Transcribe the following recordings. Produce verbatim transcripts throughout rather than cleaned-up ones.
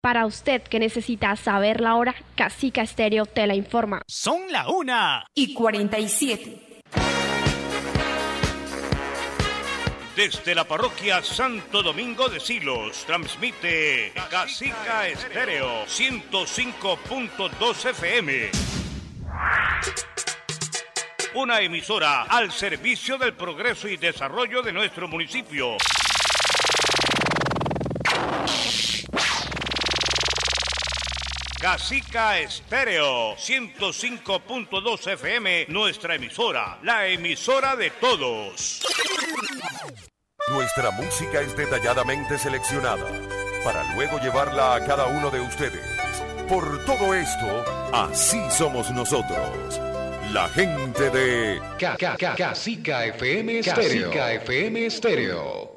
Para usted que necesita saber la hora, Casica Estéreo te la informa. Son la una y cuarenta y siete. Desde la parroquia Santo Domingo de Silos, transmite Casica Estéreo ciento cinco punto dos F M. Una emisora al servicio del progreso y desarrollo de nuestro municipio. Casica Estéreo ciento cinco punto dos F M, nuestra emisora, la emisora de todos. Nuestra música es detalladamente seleccionada para luego llevarla a cada uno de ustedes. Por todo esto, así somos nosotros, la gente de Casica F M Estéreo. Casica F M Estéreo.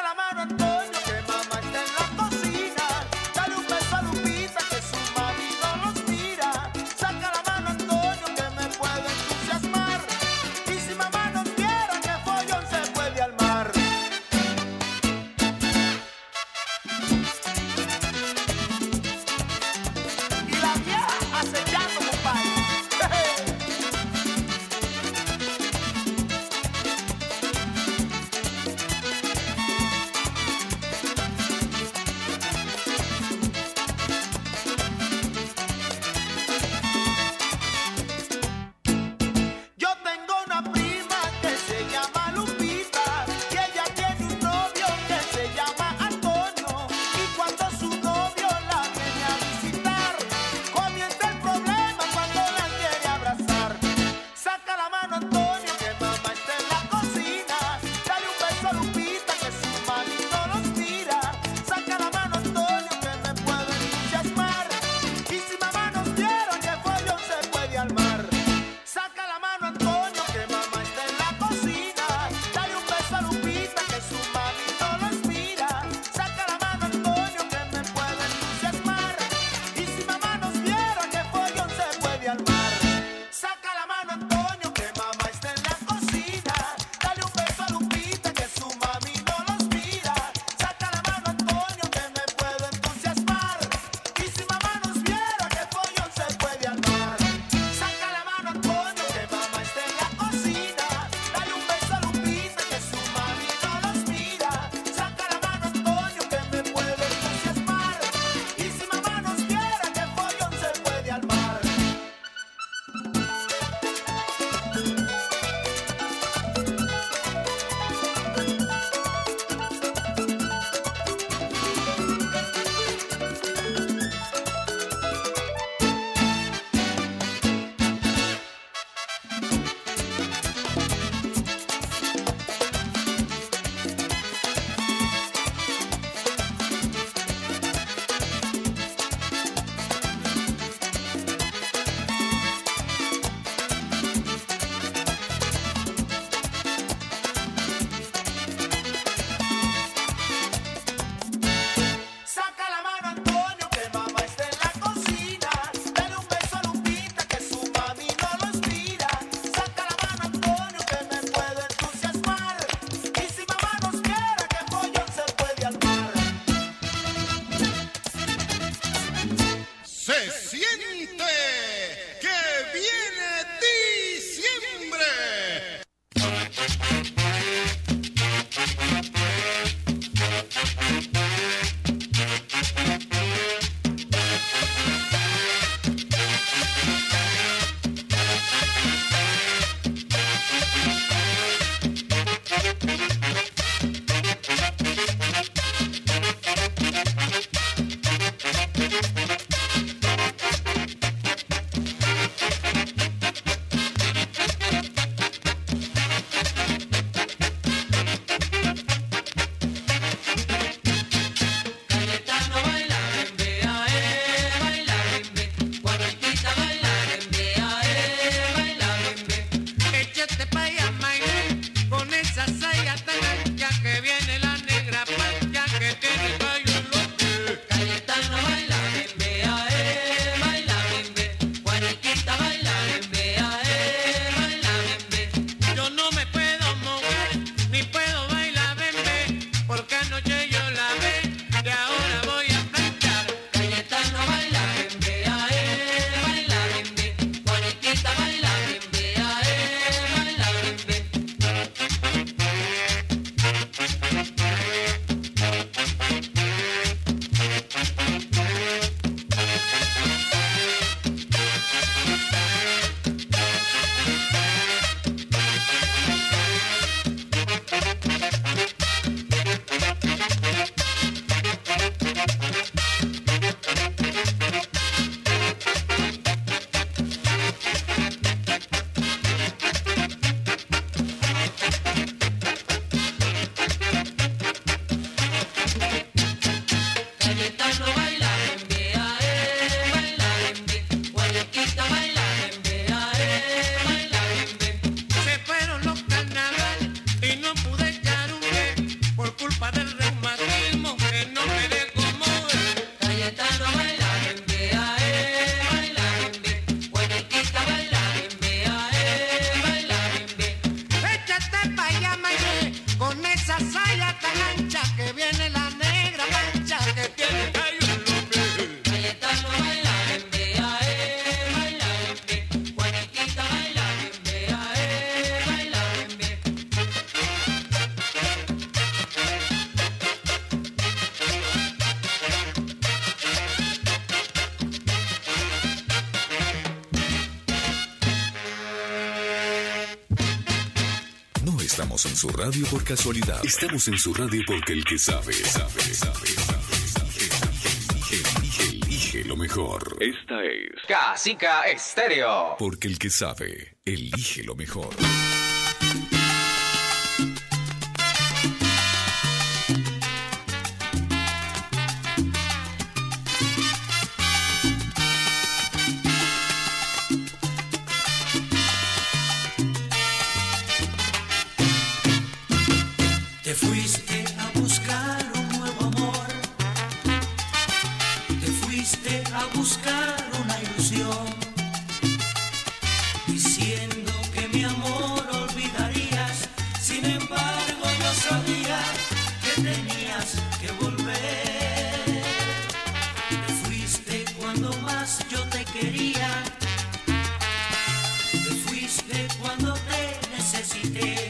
la mano, Antonio, que mamá está en la cocina. Dale un beso a Lupita, que su mami no los mira. Saca la mano, Antonio, que me puedo entusiasmar. Y si mamá no quiere, que follón se puede armar. Y la vieja acechando, compadre. Yo tengo una prima que se llama Lupita y ella tiene un novio que se llama Antonio. Y cuando su novio la viene a visitar, comienza el problema cuando la quiere abrazar. Saca la mano, Antonio, que mamá está en la cocina. Dale un beso a Lupita, que su mami no los mira. Saca la mano, Antonio, que me puedo entusiasmar. Y si mamá nos diera, que follón se puede armar. Saca la mano, Antonio, que mamá está en la cocina. Dale un beso a Lupita, que su mami no los mira. Saca la mano, Antonio, que me puedo entusiasmar. Y si mamá nos viera, que follón se puede armar. Saca la mano, Antonio, que mamá está en la cocina. Dale un beso a Lupita, que su mami no los mira. Saca la mano, Antonio, que me puedo entusiasmar. Y si mamá nos viera, que follón se puede armar. Saca la mano, Antonio, que mamá está en la cocina. Dale un beso a Lupita, que su mami no los mira. Saca la mano, Antonio, que me puedo entusiasmar. Y si mamá nos viera, que follón se puede armar. Saca la mano, Antonio, que mamá está en la cocina. Dale un beso a Lupita, que su mami no los mira. Saca la mano, Antonio, que me puedo entusiasmar. Y si mamá nos quiere, que follón se puede armar. Se siente que viene diciembre. Cayetano baila bembe, ae, baila bembe. Juanitita baila bembe, ae, baila bembe. Échate pa' allá, maíz, con esa saya tan ancha que viene la negra pancha que tiene el cabello en los pies. Cayetano baila bembe, ae, baila bembe. Juanitita baila bembe, ae, baila bembe. Yo no me puedo mover, ni puedo bailar bembe, porque anoche yo la ve, de ahora voy a planchar. Cayetano baila bembe, ae, baila bembe. Juanitita baila bembe, ae, baila bembe. estamos en su radio por casualidad. Estamos en su radio porque el que sabe, sabe, sabe, sabe, sabe. Elige, elige lo mejor. Esta es Casica Estéreo. Porque el que sabe, elige lo mejor. Te fuiste a buscar un nuevo amor, te fuiste a buscar una ilusión, diciendo que mi amor olvidarías. Sin embargo yo sabía que tenías que volver. Te fuiste cuando más yo te quería, te fuiste cuando te necesité.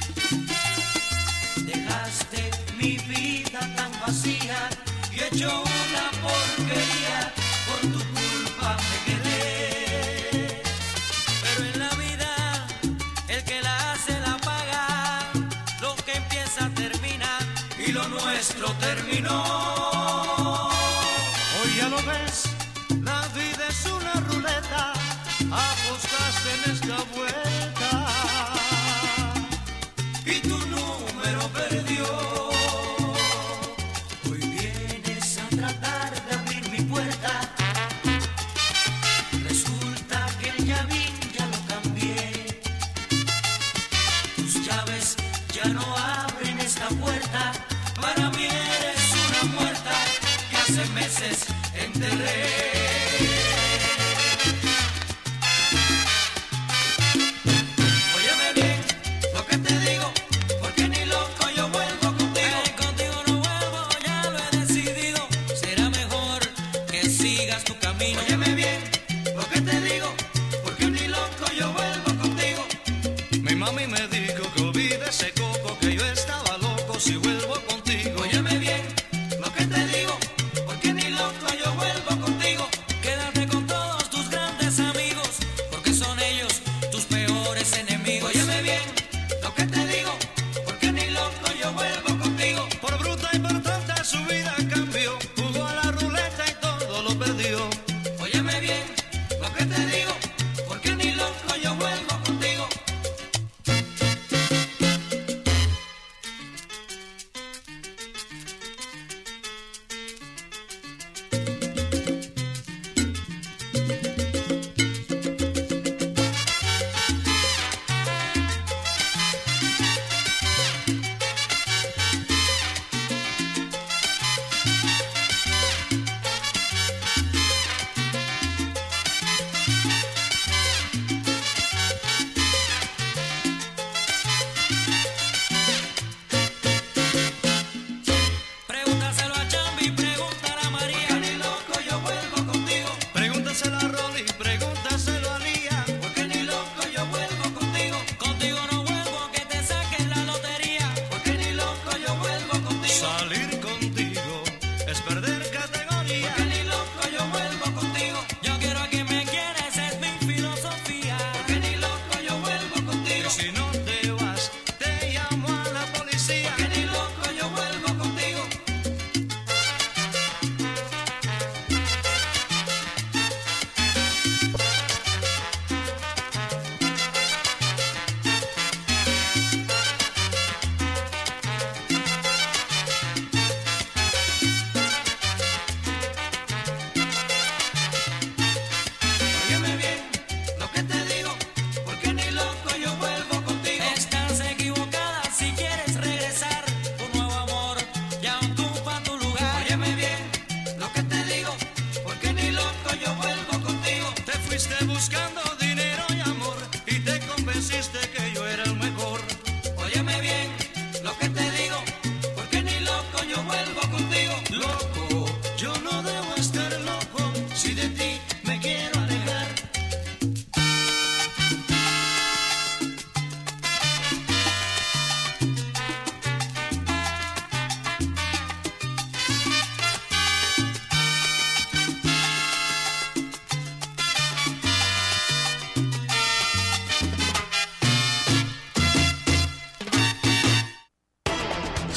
Dejaste mi vida tan vacía y hecho una porquería, por tu culpa me quedé. Pero en la vida el que la hace la paga, lo que empieza termina y lo nuestro terminó. Hoy ya lo ves, la vida es una ruleta, apostaste en esta vuelta y tu número perdió. Hoy vienes a tratar de abrir mi puerta, resulta que el llavín ya lo cambié. Tus llaves ya no abren esta puerta, para mí eres una muerta que hace meses enterré. Óyeme bien lo que te digo, porque ni loco yo vuelvo contigo. Contigo no vuelvo, ya lo he decidido. Será mejor que sigas tu camino. Óyeme bien lo que te digo, porque ni loco yo vuelvo contigo. Mi mami me dijo que olvide ese coco, que yo estaba loco si vuelvo contigo. Óyeme bien lo que te digo, porque ni loco yo vuelvo contigo.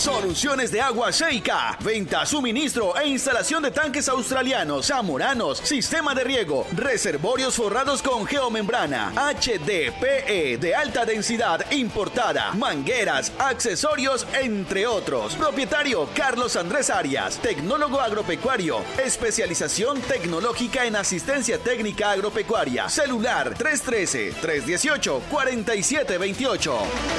Soluciones de agua Sheika. Venta, suministro e instalación de tanques australianos, zamoranos, sistema de riego, reservorios forrados con geomembrana, H D P E de alta densidad importada, mangueras, accesorios, entre otros. Propietario Carlos Andrés Arias, tecnólogo agropecuario, especialización tecnológica en asistencia técnica agropecuaria. Celular tres uno tres, tres uno ocho, cuatro siete dos ocho.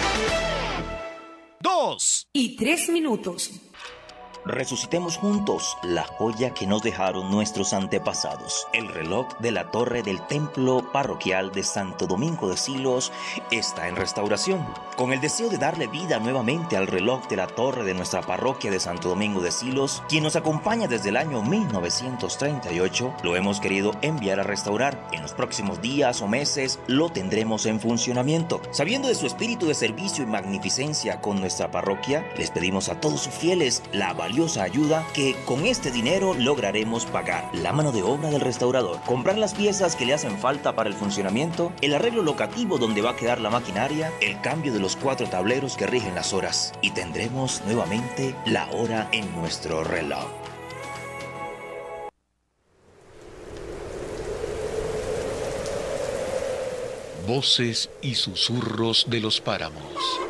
Dos y tres minutos. Resucitemos juntos la joya que nos dejaron nuestros antepasados. El reloj de la torre del templo parroquial de Santo Domingo de Silos está en restauración. Con el deseo de darle vida nuevamente al reloj de la torre de nuestra parroquia de Santo Domingo de Silos, quien nos acompaña desde el año mil novecientos treinta y ocho, lo hemos querido enviar a restaurar. En los próximos días o meses lo tendremos en funcionamiento. Sabiendo de su espíritu de servicio y magnificencia con nuestra parroquia, les pedimos a todos sus fieles la valiosa ayuda que con este dinero lograremos pagar la mano de obra del restaurador, comprar las piezas que le hacen falta para el funcionamiento, el arreglo locativo donde va a quedar la maquinaria, el cambio de los cuatro tableros que rigen las horas, y tendremos nuevamente la hora en nuestro reloj. Voces y susurros de los páramos.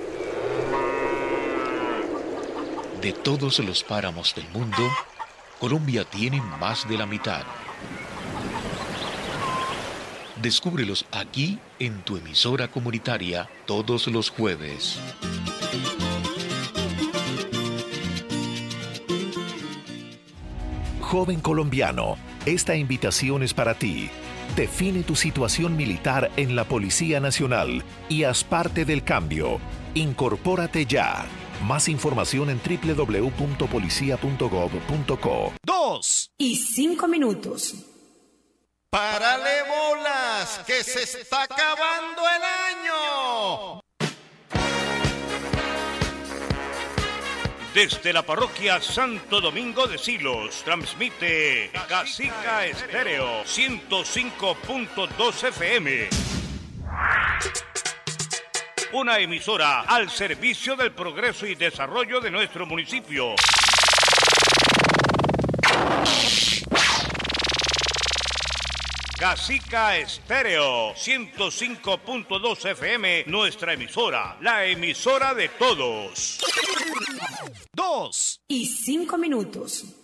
De todos los páramos del mundo, Colombia tiene más de la mitad. Descúbrelos aquí en tu emisora comunitaria todos los jueves. Joven colombiano, esta invitación es para ti. Define tu situación militar en la Policía Nacional y haz parte del cambio. Incorpórate ya. Más información en doble u doble u doble u punto policía punto gov punto co. Dos y cinco minutos. ¡Párale bolas! ¡Que se está acabando el año! Desde la parroquia Santo Domingo de Silos, transmite Casica Estéreo ciento cinco punto dos F M. Una emisora al servicio del progreso y desarrollo de nuestro municipio. Casica Estéreo ciento cinco punto dos F M, nuestra emisora, la emisora de todos. Dos y cinco minutos.